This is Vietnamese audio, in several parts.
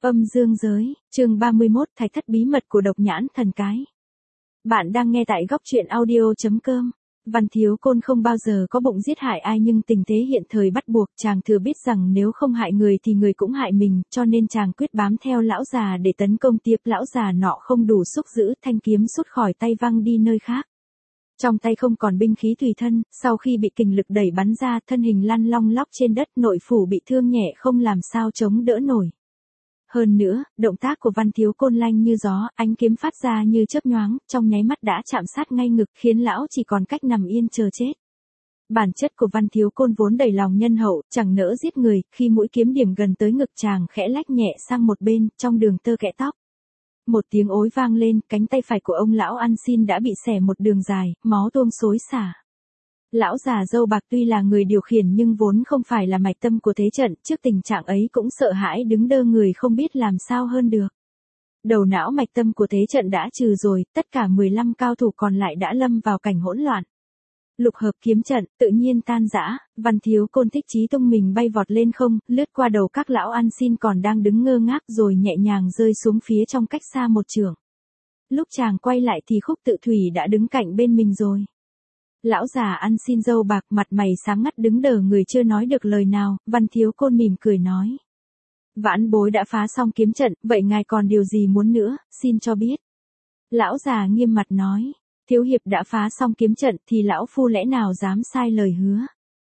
Âm dương giới, chương 31, thạch thất bí mật của độc nhãn thần cái. Bạn đang nghe tại góc truyện audio.com. Văn Thiếu Côn không bao giờ có bụng giết hại ai, nhưng tình thế hiện thời bắt buộc chàng thừa biết rằng nếu không hại người thì người cũng hại mình, cho nên chàng quyết bám theo lão già để tấn công tiếp. Lão già nọ không đủ sức giữ, thanh kiếm sút khỏi tay văng đi nơi khác. Trong tay không còn binh khí tùy thân, sau khi bị kình lực đẩy bắn ra, thân hình lăn long lóc trên đất, nội phủ bị thương nhẹ không làm sao chống đỡ nổi. Hơn nữa, động tác của Văn Thiếu Côn lanh như gió, ánh kiếm phát ra như chớp nhoáng, trong nháy mắt đã chạm sát ngay ngực, khiến lão chỉ còn cách nằm yên chờ chết. Bản chất của Văn Thiếu Côn vốn đầy lòng nhân hậu, chẳng nỡ giết người, khi mũi kiếm điểm gần tới ngực chàng khẽ lách nhẹ sang một bên, trong đường tơ kẽ tóc. Một tiếng ối vang lên, cánh tay phải của ông lão ăn xin đã bị xẻ một đường dài, máu tuôn xối xả. Lão già râu bạc tuy là người điều khiển nhưng vốn không phải là mạch tâm của thế trận, trước tình trạng ấy cũng sợ hãi đứng đơ người không biết làm sao hơn được. Đầu não mạch tâm của thế trận đã trừ rồi, tất cả 15 cao thủ còn lại đã lâm vào cảnh hỗn loạn. Lục hợp kiếm trận, tự nhiên tan rã, Văn Thiếu Côn thích chí tung mình bay vọt lên không, lướt qua đầu các lão ăn xin còn đang đứng ngơ ngác rồi nhẹ nhàng rơi xuống phía trong cách xa một trượng. Lúc chàng quay lại thì Khúc Tự Thủy đã đứng cạnh bên mình rồi. Lão già ăn xin râu bạc mặt mày sáng ngắt đứng đờ người chưa nói được lời nào, Văn Thiếu Côn mỉm cười nói. Vãn bối đã phá xong kiếm trận, vậy ngài còn điều gì muốn nữa, xin cho biết. Lão già nghiêm mặt nói, thiếu hiệp đã phá xong kiếm trận thì lão phu lẽ nào dám sai lời hứa.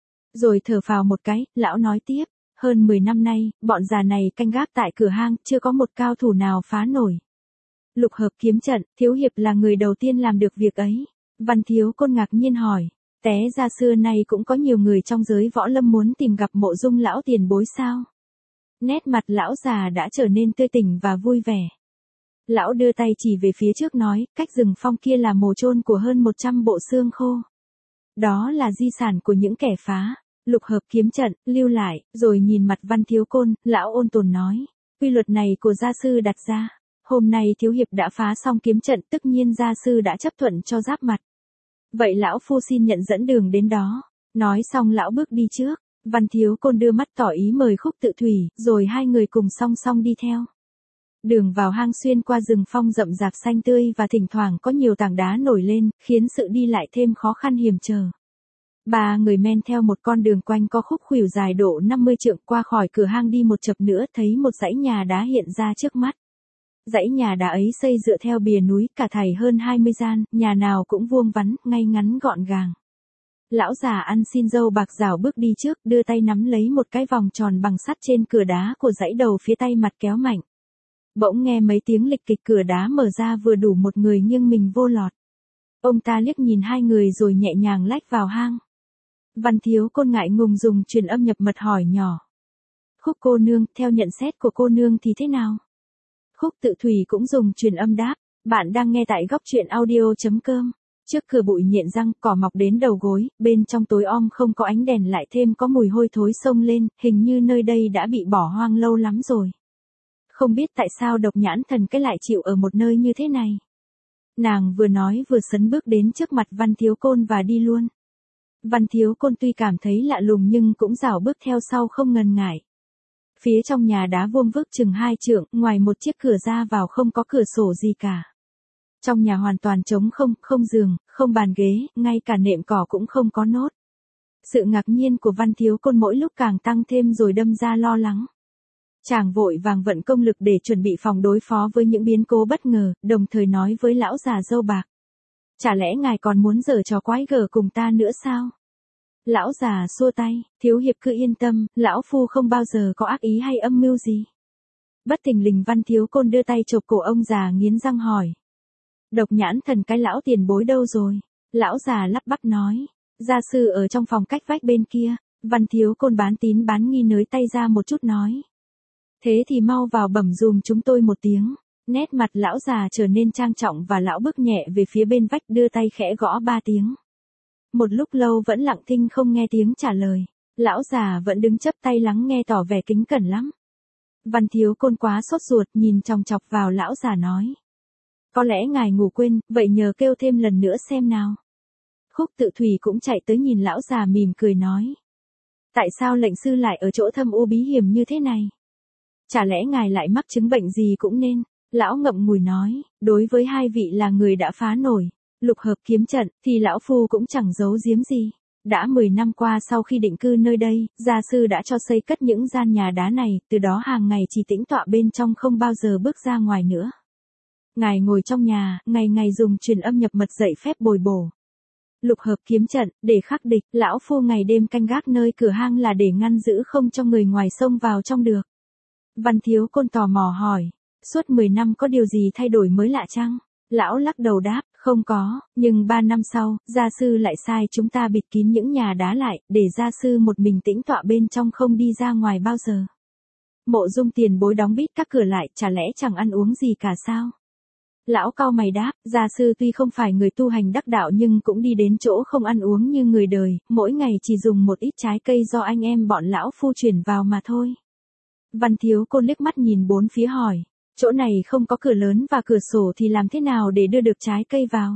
Rồi thở phào một cái, lão nói tiếp, hơn 10 năm nay, bọn già này canh gác tại cửa hang, chưa có một cao thủ nào phá nổi. Lục hợp kiếm trận, thiếu hiệp là người đầu tiên làm được việc ấy. Văn Thiếu Côn ngạc nhiên hỏi, té ra xưa nay cũng có nhiều người trong giới võ lâm muốn tìm gặp mộ dung lão tiền bối sao? Nét mặt lão già đã trở nên tươi tỉnh và vui vẻ. Lão đưa tay chỉ về phía trước nói, cách rừng phong kia là mồ chôn của hơn 100 bộ xương khô. Đó là di sản của những kẻ phá lục hợp kiếm trận, lưu lại, rồi nhìn mặt Văn Thiếu Côn, lão ôn tồn nói, quy luật này của gia sư đặt ra. Hôm nay thiếu hiệp đã phá xong kiếm trận, tất nhiên gia sư đã chấp thuận cho giáp mặt. Vậy lão phu xin nhận dẫn đường đến đó. Nói xong lão bước đi trước. Văn Thiếu Côn đưa mắt tỏ ý mời Khúc Tự Thủy, rồi hai người cùng song song đi theo. Đường vào hang xuyên qua rừng phong rậm rạp xanh tươi và thỉnh thoảng có nhiều tảng đá nổi lên, khiến sự đi lại thêm khó khăn hiểm trở. Ba người men theo một con đường quanh co khúc khuỷu dài độ 50 trượng, qua khỏi cửa hang đi một chập nữa thấy một dãy nhà đá hiện ra trước mắt. Dãy nhà đá ấy xây dựa theo bìa núi, cả thảy hơn 20 gian, nhà nào cũng vuông vắn, ngay ngắn gọn gàng. Lão già ăn xin râu bạc rảo bước đi trước, đưa tay nắm lấy một cái vòng tròn bằng sắt trên cửa đá của dãy đầu phía tay mặt kéo mạnh. Bỗng nghe mấy tiếng lịch kịch, cửa đá mở ra vừa đủ một người nhưng mình vô lọt. Ông ta liếc nhìn hai người rồi nhẹ nhàng lách vào hang. Văn Thiếu Côn ngại ngùng dùng truyền âm nhập mật hỏi nhỏ. Khúc cô nương, theo nhận xét của cô nương thì thế nào? Khúc Tự Thủy cũng dùng truyền âm đáp, bạn đang nghe tại góc truyện audio.com. Trước cửa bụi nhện răng, cỏ mọc đến đầu gối, bên trong tối om không có ánh đèn lại thêm có mùi hôi thối xông lên, hình như nơi đây đã bị bỏ hoang lâu lắm rồi. Không biết tại sao độc nhãn thần cái lại chịu ở một nơi như thế này. Nàng vừa nói vừa sấn bước đến trước mặt Văn Thiếu Côn và đi luôn. Văn Thiếu Côn tuy cảm thấy lạ lùng nhưng cũng rảo bước theo sau không ngần ngại. Phía trong nhà đá vuông vức chừng 2 trượng, ngoài một chiếc cửa ra vào không có cửa sổ gì cả. Trong nhà hoàn toàn trống không, không giường, không bàn ghế, ngay cả nệm cỏ cũng không có nốt. Sự ngạc nhiên của Văn Thiếu Côn mỗi lúc càng tăng thêm rồi đâm ra lo lắng. Chàng vội vàng vận công lực để chuẩn bị phòng đối phó với những biến cố bất ngờ, đồng thời nói với lão già râu bạc. Chả lẽ ngài còn muốn giở trò quái gở cùng ta nữa sao? Lão già xua tay, thiếu hiệp cứ yên tâm, lão phu không bao giờ có ác ý hay âm mưu gì. Bất thình lình Văn Thiếu Côn đưa tay chộp cổ ông già nghiến răng hỏi. Độc nhãn thần cái lão tiền bối đâu rồi? Lão già lắp bắp nói, gia sư ở trong phòng cách vách bên kia. Văn Thiếu Côn bán tín bán nghi nới tay ra một chút nói. Thế thì mau vào bẩm dùm chúng tôi một tiếng. Nét mặt lão già trở nên trang trọng và lão bước nhẹ về phía bên vách đưa tay khẽ gõ 3 tiếng. Một lúc lâu vẫn lặng thinh không nghe tiếng trả lời. Lão già vẫn đứng chắp tay lắng nghe tỏ vẻ kính cẩn lắm. Văn Thiếu Côn quá sốt ruột nhìn chòng chọc vào lão già nói. Có lẽ ngài ngủ quên, vậy nhờ kêu thêm lần nữa xem nào. Khúc Tự Thủy cũng chạy tới nhìn lão già mỉm cười nói. Tại sao lệnh sư lại ở chỗ thâm u bí hiểm như thế này? Chả lẽ ngài lại mắc chứng bệnh gì cũng nên. Lão ngậm ngùi nói, đối với hai vị là người đã phá nổi lục hợp kiếm trận, thì lão phu cũng chẳng giấu giếm gì. Đã 10 năm qua sau khi định cư nơi đây, gia sư đã cho xây cất những gian nhà đá này, từ đó hàng ngày chỉ tĩnh tọa bên trong không bao giờ bước ra ngoài nữa. Ngài ngồi trong nhà, ngày ngày dùng truyền âm nhập mật dạy phép bồi bổ. Lục hợp kiếm trận, để khắc địch, lão phu ngày đêm canh gác nơi cửa hang là để ngăn giữ không cho người ngoài xông vào trong được. Văn Thiếu Côn tò mò hỏi, suốt 10 năm có điều gì thay đổi mới lạ chăng? Lão lắc đầu đáp, không có, nhưng 3 năm sau, gia sư lại sai chúng ta bịt kín những nhà đá lại, để gia sư một mình tĩnh tọa bên trong không đi ra ngoài bao giờ. Mộ Dung tiền bối đóng bít các cửa lại, chả lẽ chẳng ăn uống gì cả sao? Lão cau mày đáp, gia sư tuy không phải người tu hành đắc đạo nhưng cũng đi đến chỗ không ăn uống như người đời, mỗi ngày chỉ dùng một ít trái cây do anh em bọn lão phu chuyển vào mà thôi. Văn Thiếu Côn liếc mắt nhìn bốn phía hỏi, chỗ này không có cửa lớn và cửa sổ thì làm thế nào để đưa được trái cây vào?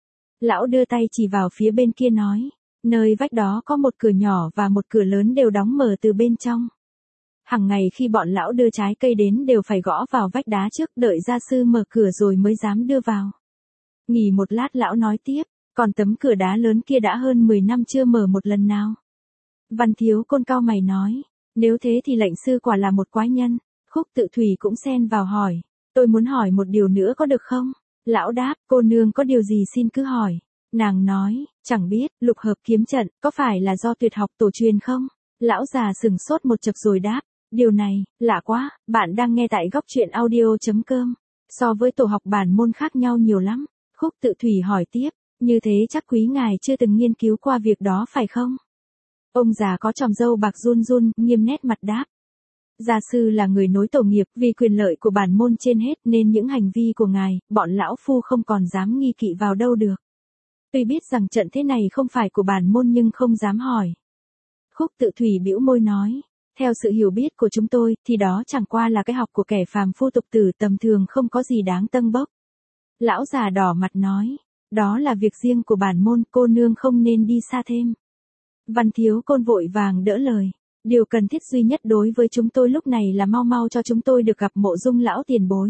Lão đưa tay chỉ vào phía bên kia nói, nơi vách đó có một cửa nhỏ và một cửa lớn đều đóng mở từ bên trong. Hằng ngày khi bọn lão đưa trái cây đến đều phải gõ vào vách đá trước, đợi gia sư mở cửa rồi mới dám đưa vào. Nghỉ một lát lão nói tiếp, còn tấm cửa đá lớn kia đã hơn 10 năm chưa mở một lần nào. Văn Thiếu Côn cau mày nói, nếu thế thì lệnh sư quả là một quái nhân. Khúc Tự Thủy cũng xen vào hỏi, tôi muốn hỏi một điều nữa có được không? Lão đáp, cô nương có điều gì xin cứ hỏi. Nàng nói, chẳng biết, lục hợp kiếm trận, có phải là do tuyệt học tổ truyền không? Lão già sừng sốt một chập rồi đáp, điều này, lạ quá, bạn đang nghe tại góc truyện audio.com. So với tổ học bản môn khác nhau nhiều lắm. Khúc Tự Thủy hỏi tiếp, như thế chắc quý ngài chưa từng nghiên cứu qua việc đó phải không? Ông già có tròm râu bạc run run, nghiêm nét mặt đáp. Gia sư là người nối tổ nghiệp, vì quyền lợi của bản môn trên hết nên những hành vi của ngài, bọn lão phu không còn dám nghi kỵ vào đâu được. Tuy biết rằng trận thế này không phải của bản môn nhưng không dám hỏi. Khúc Tự Thủy bĩu môi nói, theo sự hiểu biết của chúng tôi, thì đó chẳng qua là cái học của kẻ phàm phu tục tử tầm thường không có gì đáng tâng bốc. Lão già đỏ mặt nói, đó là việc riêng của bản môn, cô nương không nên đi xa thêm. Văn Thiếu Côn vội vàng đỡ lời. Điều cần thiết duy nhất đối với chúng tôi lúc này là mau mau cho chúng tôi được gặp Mộ Dung lão tiền bối.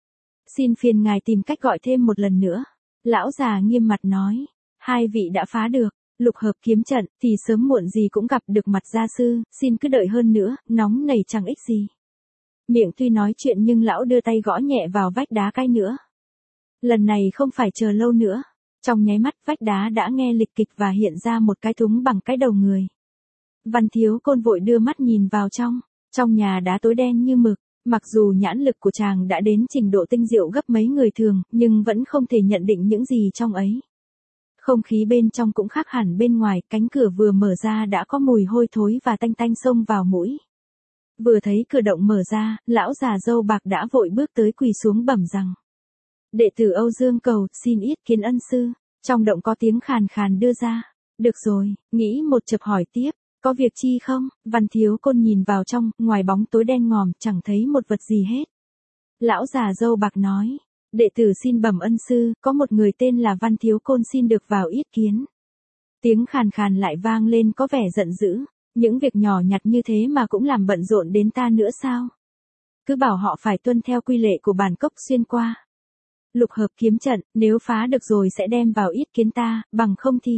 Xin phiền ngài tìm cách gọi thêm một lần nữa. Lão già nghiêm mặt nói, hai vị đã phá được lục hợp kiếm trận, thì sớm muộn gì cũng gặp được mặt gia sư, xin cứ đợi hơn nữa, nóng nảy chẳng ích gì. Miệng tuy nói chuyện nhưng lão đưa tay gõ nhẹ vào vách đá cái nữa. Lần này không phải chờ lâu nữa. Trong nháy mắt vách đá đã nghe lịch kịch và hiện ra một cái thúng bằng cái đầu người. Văn Thiếu Côn vội đưa mắt nhìn vào trong nhà đá tối đen như mực, mặc dù nhãn lực của chàng đã đến trình độ tinh diệu gấp mấy người thường, nhưng vẫn không thể nhận định những gì trong ấy. Không khí bên trong cũng khác hẳn bên ngoài, cánh cửa vừa mở ra đã có mùi hôi thối và tanh tanh xông vào mũi. Vừa thấy cửa động mở ra, lão già râu bạc đã vội bước tới quỳ xuống bẩm rằng. Đệ tử Âu Dương cầu, xin yết kiến ân sư. Trong động có tiếng khàn khàn đưa ra. Được rồi, nghĩ một chập hỏi tiếp. Có việc chi không? Văn Thiếu Côn nhìn vào trong, ngoài bóng tối đen ngòm, chẳng thấy một vật gì hết. Lão già râu bạc nói, đệ tử xin bẩm ân sư, có một người tên là Văn Thiếu Côn xin được vào yết kiến. Tiếng khàn khàn lại vang lên có vẻ giận dữ, những việc nhỏ nhặt như thế mà cũng làm bận rộn đến ta nữa sao? Cứ bảo họ phải tuân theo quy lệ của bản cốc xuyên qua. Lục hợp kiếm trận, nếu phá được rồi sẽ đem vào yết kiến ta, bằng không thì.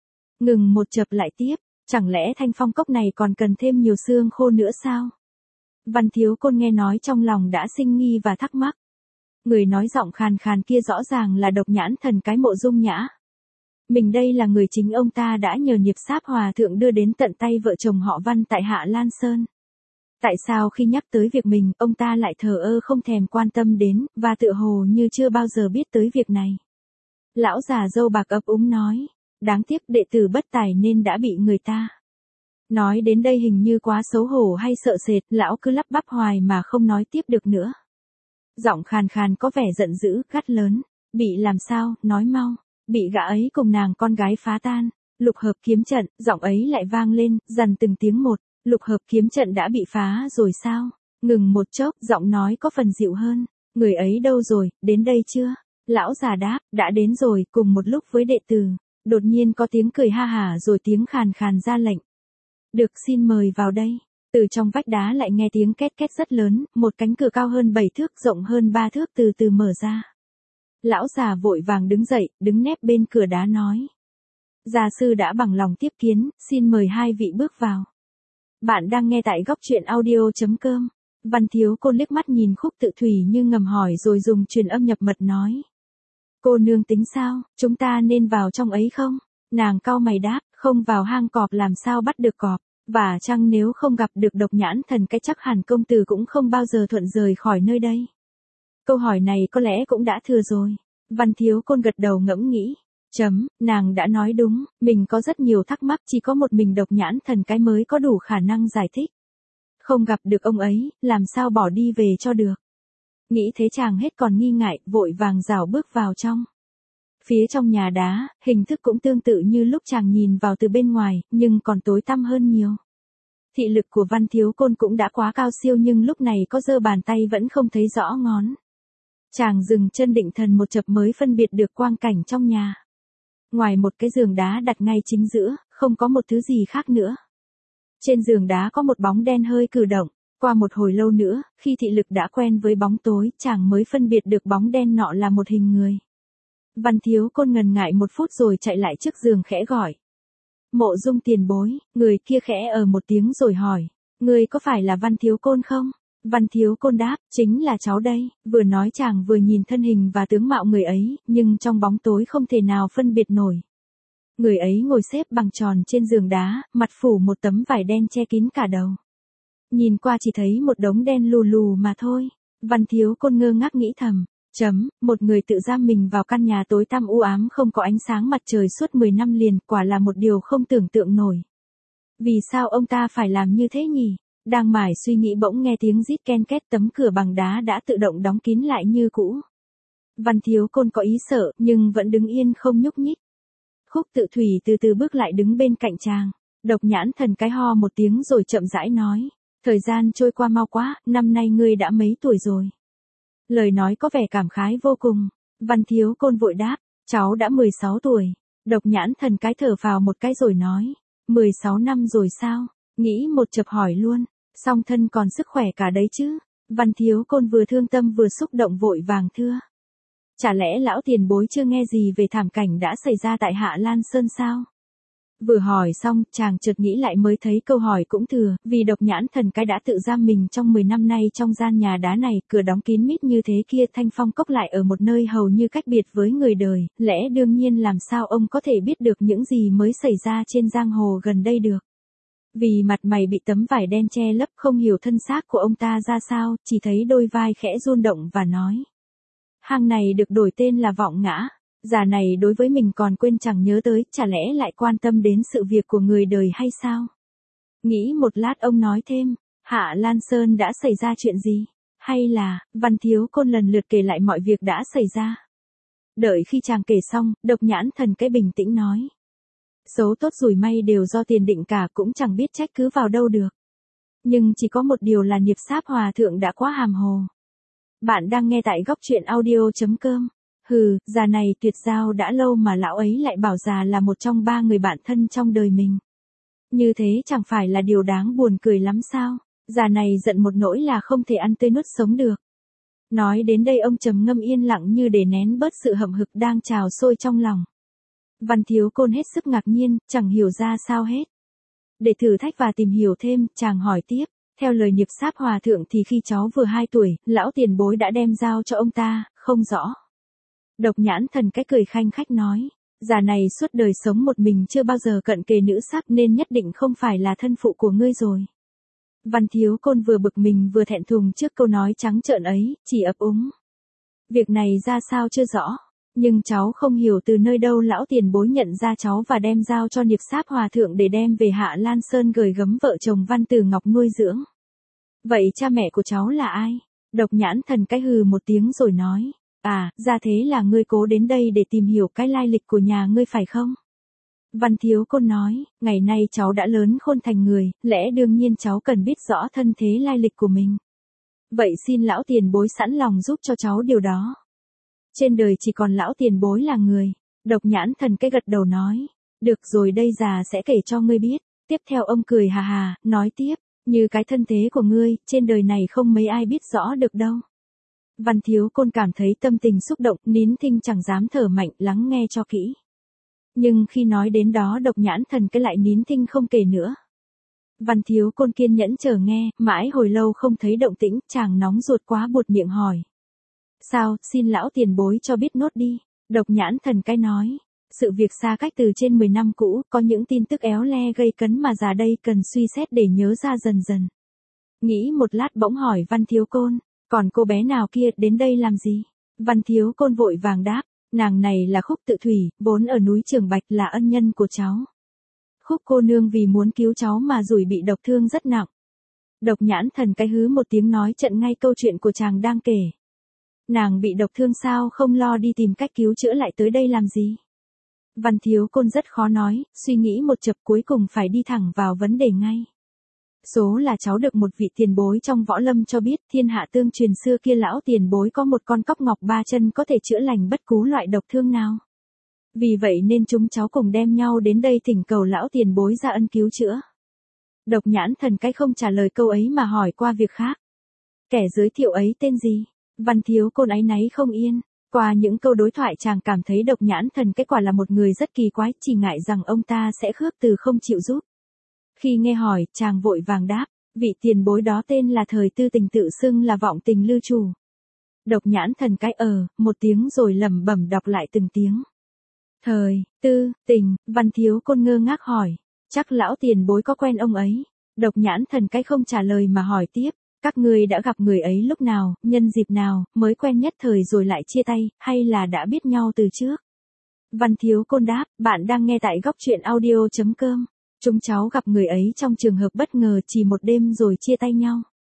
Ngừng một chập lại tiếp. Chẳng lẽ thanh phong cốc này còn cần thêm nhiều xương khô nữa sao? Văn Thiếu Côn nghe nói trong lòng đã sinh nghi và thắc mắc. Người nói giọng khàn khàn kia rõ ràng là Độc Nhãn Thần cái Mộ Dung Nhã. Mình đây là người chính ông ta đã nhờ Niệp Sáp Hòa Thượng đưa đến tận tay vợ chồng họ Văn tại Hạ Lan Sơn. Tại sao khi nhắc tới việc mình, ông ta lại thờ ơ không thèm quan tâm đến, và tựa hồ như chưa bao giờ biết tới việc này? Lão già râu bạc ấp úng nói. Đáng tiếc đệ tử bất tài nên đã bị người ta. Nói đến đây hình như quá xấu hổ hay sợ sệt, lão cứ lắp bắp hoài mà không nói tiếp được nữa. Giọng khàn khàn có vẻ giận dữ, gắt lớn. Bị làm sao, nói mau. Bị gã ấy cùng nàng con gái phá tan. Lục hợp kiếm trận, giọng ấy lại vang lên, dằn từng tiếng một. Lục hợp kiếm trận đã bị phá rồi sao? Ngừng một chốc, giọng nói có phần dịu hơn. Người ấy đâu rồi, đến đây chưa? Lão già đáp, đã đến rồi, cùng một lúc với đệ tử. Đột nhiên có tiếng cười ha hả rồi tiếng khàn khàn ra lệnh. Được, xin mời vào đây. Từ trong vách đá lại nghe tiếng két két rất lớn, một cánh cửa cao hơn 7 thước, rộng hơn 3 thước từ từ mở ra. Lão già vội vàng đứng dậy, đứng nép bên cửa đá nói. Gia sư đã bằng lòng tiếp kiến, xin mời hai vị bước vào. Bạn đang nghe tại góc truyện audio.com. Văn Thiếu Côn liếc mắt nhìn Khúc Tự Thủy như ngầm hỏi rồi dùng truyền âm nhập mật nói. Cô nương tính sao, chúng ta nên vào trong ấy không? Nàng cau mày đáp, không vào hang cọp làm sao bắt được cọp, và chăng nếu không gặp được Độc Nhãn Thần cái chắc hẳn công tử cũng không bao giờ thuận rời khỏi nơi đây. Câu hỏi này có lẽ cũng đã thừa rồi. Văn Thiếu Côn gật đầu ngẫm nghĩ. Nàng đã nói đúng, mình có rất nhiều thắc mắc, chỉ có một mình Độc Nhãn Thần cái mới có đủ khả năng giải thích. Không gặp được ông ấy, làm sao bỏ đi về cho được. Nghĩ thế chàng hết còn nghi ngại, vội vàng rảo bước vào trong. Phía trong nhà đá, hình thức cũng tương tự như lúc chàng nhìn vào từ bên ngoài, nhưng còn tối tăm hơn nhiều. Thị lực của Văn Thiếu Côn cũng đã quá cao siêu nhưng lúc này có giơ bàn tay vẫn không thấy rõ ngón. Chàng dừng chân định thần một chập mới phân biệt được quang cảnh trong nhà. Ngoài một cái giường đá đặt ngay chính giữa, không có một thứ gì khác nữa. Trên giường đá có một bóng đen hơi cử động. Qua một hồi lâu nữa, khi thị lực đã quen với bóng tối, chàng mới phân biệt được bóng đen nọ là một hình người. Văn Thiếu Côn ngần ngại một phút rồi chạy lại trước giường khẽ gọi. Mộ Dung tiền bối, người kia khẽ một tiếng rồi hỏi. Người có phải là Văn Thiếu Côn không? Văn Thiếu Côn đáp, chính là cháu đây. Vừa nói chàng vừa nhìn thân hình và tướng mạo người ấy, nhưng trong bóng tối không thể nào phân biệt nổi. Người ấy ngồi xếp bằng tròn trên giường đá, mặt phủ một tấm vải đen che kín cả đầu. Nhìn qua chỉ thấy một đống đen lù lù mà thôi. Văn Thiếu Côn ngơ ngác nghĩ thầm. Một người tự giam mình vào căn nhà tối tăm u ám không có ánh sáng mặt trời suốt 10 năm liền, quả là một điều không tưởng tượng nổi. Vì sao ông ta phải làm như thế nhỉ? Đang mải suy nghĩ bỗng nghe tiếng rít ken két, tấm cửa bằng đá đã tự động đóng kín lại như cũ. Văn Thiếu Côn có ý sợ, nhưng vẫn đứng yên không nhúc nhích. Khúc Tự Thủy từ từ bước lại đứng bên cạnh chàng. Độc Nhãn Thần cái ho một tiếng rồi chậm rãi nói. Thời gian trôi qua mau quá, năm nay ngươi đã mấy tuổi rồi? Lời nói có vẻ cảm khái vô cùng. Văn Thiếu Côn vội đáp, cháu đã 16 tuổi. Độc Nhãn Thần cái thở phào một cái rồi nói, 16 năm rồi sao? Nghĩ một chập hỏi luôn, song thân còn sức khỏe cả đấy chứ? Văn Thiếu Côn vừa thương tâm vừa xúc động vội vàng thưa. Chả lẽ lão tiền bối chưa nghe gì về thảm cảnh đã xảy ra tại Hạ Lan Sơn sao? Vừa hỏi xong, chàng chợt nghĩ lại mới thấy câu hỏi cũng thừa, vì Độc Nhãn Thần cái đã tự giam mình trong 10 năm nay trong gian nhà đá này, cửa đóng kín mít như thế kia, Thanh Phong Cốc lại ở một nơi hầu như cách biệt với người đời, lẽ đương nhiên làm sao ông có thể biết được những gì mới xảy ra trên giang hồ gần đây được. Vì mặt mày bị tấm vải đen che lấp, không hiểu thân xác của ông ta ra sao, chỉ thấy đôi vai khẽ run động và nói. Hang này được đổi tên là Vọng Ngã. Già này đối với mình còn quên chẳng nhớ tới, chả lẽ lại quan tâm đến sự việc của người đời hay sao? Nghĩ một lát ông nói thêm, Hạ Lan Sơn đã xảy ra chuyện gì? Hay là, Văn Thiếu Côn lần lượt kể lại mọi việc đã xảy ra. Đợi khi chàng kể xong, Độc Nhãn Thần cái bình tĩnh nói. Xấu tốt rủi may đều do tiền định cả, cũng chẳng biết trách cứ vào đâu được. Nhưng chỉ có một điều là Niệp Sáp Hòa Thượng đã quá hàm hồ. Bạn đang nghe tại góc truyện audio.com. Già này tuyệt giao đã lâu mà lão ấy lại bảo già là một trong 3 người bạn thân trong đời mình. Như thế chẳng phải là điều đáng buồn cười lắm sao? Già này giận một nỗi là không thể ăn tươi nuốt sống được. Nói đến đây ông trầm ngâm yên lặng như để nén bớt sự hậm hực đang trào sôi trong lòng. Văn Thiếu Côn hết sức ngạc nhiên, chẳng hiểu ra sao hết. Để thử thách và tìm hiểu thêm, chàng hỏi tiếp. Theo lời Niệp Sáp Hòa Thượng thì khi cháu vừa 2 tuổi, lão tiền bối đã đem giao cho ông ta, không rõ. Độc Nhãn Thần cái cười khanh khách nói, già này suốt đời sống một mình chưa bao giờ cận kề nữ sắc nên nhất định không phải là thân phụ của ngươi rồi. Văn Thiếu Côn vừa bực mình vừa thẹn thùng trước câu nói trắng trợn ấy, chỉ ấp úng. Việc này ra sao chưa rõ, nhưng cháu không hiểu từ nơi đâu lão tiền bối nhận ra cháu và đem giao cho Niệp Sáp Hòa Thượng để đem về Hạ Lan Sơn gửi gắm vợ chồng Văn Tử Ngọc nuôi dưỡng. Vậy cha mẹ của cháu là ai? Độc Nhãn Thần cái hừ một tiếng rồi nói. À, ra thế là ngươi cố đến đây để tìm hiểu cái lai lịch của nhà ngươi phải không? Văn Thiếu Côn nói, ngày nay cháu đã lớn khôn thành người, lẽ đương nhiên cháu cần biết rõ thân thế lai lịch của mình. Vậy xin lão tiền bối sẵn lòng giúp cho cháu điều đó. Trên đời chỉ còn lão tiền bối là người. Độc Nhãn Thần cái gật đầu nói, được rồi đây già sẽ kể cho ngươi biết. Tiếp theo ông cười hà hà, nói tiếp, Như cái thân thế của ngươi, trên đời này không mấy ai biết rõ được đâu. Văn Thiếu Côn cảm thấy tâm tình xúc động, nín thinh chẳng dám thở mạnh, lắng nghe cho kỹ. Nhưng khi nói đến đó Độc Nhãn Thần cái lại nín thinh không kể nữa. Văn Thiếu Côn kiên nhẫn chờ nghe, mãi hồi lâu không thấy động tĩnh, chàng nóng ruột quá buột miệng hỏi. Sao, xin lão tiền bối cho biết nốt đi. Độc Nhãn Thần cái nói. Sự việc xa cách từ trên 10 năm cũ, có những tin tức éo le gây cấn mà già đây cần suy xét để nhớ ra dần dần. Nghĩ một lát bỗng hỏi Văn Thiếu Côn, còn cô bé nào kia đến đây làm gì? Văn Thiếu Côn vội vàng đáp, nàng này là Khúc Tự Thủy, vốn ở núi Trường Bạch, là ân nhân của cháu. Khúc cô nương vì muốn cứu cháu mà rủi bị độc thương rất nặng. Độc Nhãn Thần cái hứ một tiếng nói chặn ngay câu chuyện của chàng đang kể. Nàng bị độc thương sao không lo đi tìm cách cứu chữa lại tới đây làm gì? Văn Thiếu Côn rất khó nói, suy nghĩ một chập cuối cùng phải đi thẳng vào vấn đề ngay. Số là cháu được một vị tiền bối trong võ lâm cho biết thiên hạ tương truyền xưa kia lão tiền bối có một con cóc ngọc 3 chân có thể chữa lành bất cứ loại độc thương nào. Vì vậy nên chúng cháu cùng đem nhau đến đây thỉnh cầu lão tiền bối ra ân cứu chữa. Độc Nhãn Thần cái không trả lời câu ấy mà hỏi qua việc khác. Kẻ giới thiệu ấy tên gì? Văn Thiếu Côn áy náy không yên. Qua những câu đối thoại chàng cảm thấy Độc Nhãn Thần cái quả là một người rất kỳ quái, chỉ ngại rằng ông ta sẽ khước từ không chịu giúp. Khi nghe hỏi, chàng vội vàng đáp, vị tiền bối đó tên là Thời Tư Tình, tự xưng là Vọng Tình Lư Chủ. Độc Nhãn Thần cái một tiếng rồi lẩm bẩm đọc lại từng tiếng. Thời Tư Tình. Văn Thiếu Côn ngơ ngác hỏi, chắc lão tiền bối có quen ông ấy? Độc Nhãn Thần cái không trả lời mà hỏi tiếp, các ngươi đã gặp người ấy lúc nào, nhân dịp nào, mới quen nhất thời rồi lại chia tay, hay là đã biết nhau từ trước? Văn Thiếu Côn đáp, bạn đang nghe tại góc truyện audio.com. Chúng cháu gặp người ấy trong trường hợp bất ngờ chỉ một đêm rồi chia tay nhau.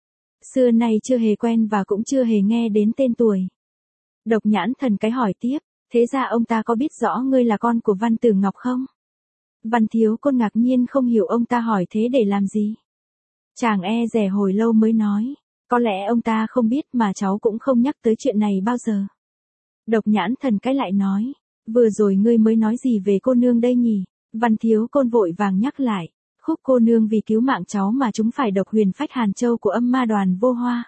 Xưa nay chưa hề quen và cũng chưa hề nghe đến tên tuổi. Độc Nhãn Thần cái hỏi tiếp, thế ra ông ta có biết rõ ngươi là con của Văn Tử Ngọc không? Văn Thiếu Côn ngạc nhiên không hiểu ông ta hỏi thế để làm gì. Chàng dè hồi lâu mới nói, có lẽ ông ta không biết mà cháu cũng không nhắc tới chuyện này bao giờ. Độc Nhãn Thần cái lại nói, vừa rồi ngươi mới nói gì về cô nương đây nhỉ? Văn Thiếu Côn vội vàng nhắc lại, Khúc cô nương vì cứu mạng cháu mà chúng phải độc huyền phách Hàn Châu của Âm Ma Đoàn Vô Hoa.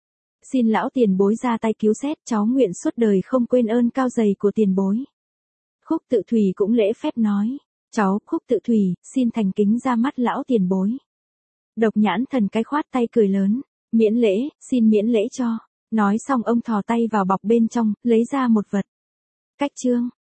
Xin lão tiền bối ra tay cứu xét, cháu nguyện suốt đời không quên ơn cao dày của tiền bối. Khúc Tự Thủy cũng lễ phép nói, cháu Khúc Tự Thủy, xin thành kính ra mắt lão tiền bối. Độc Nhãn Thần cái khoát tay cười lớn, miễn lễ, xin miễn lễ cho. Nói xong ông thò tay vào bọc bên trong, lấy ra một vật. Cách chương.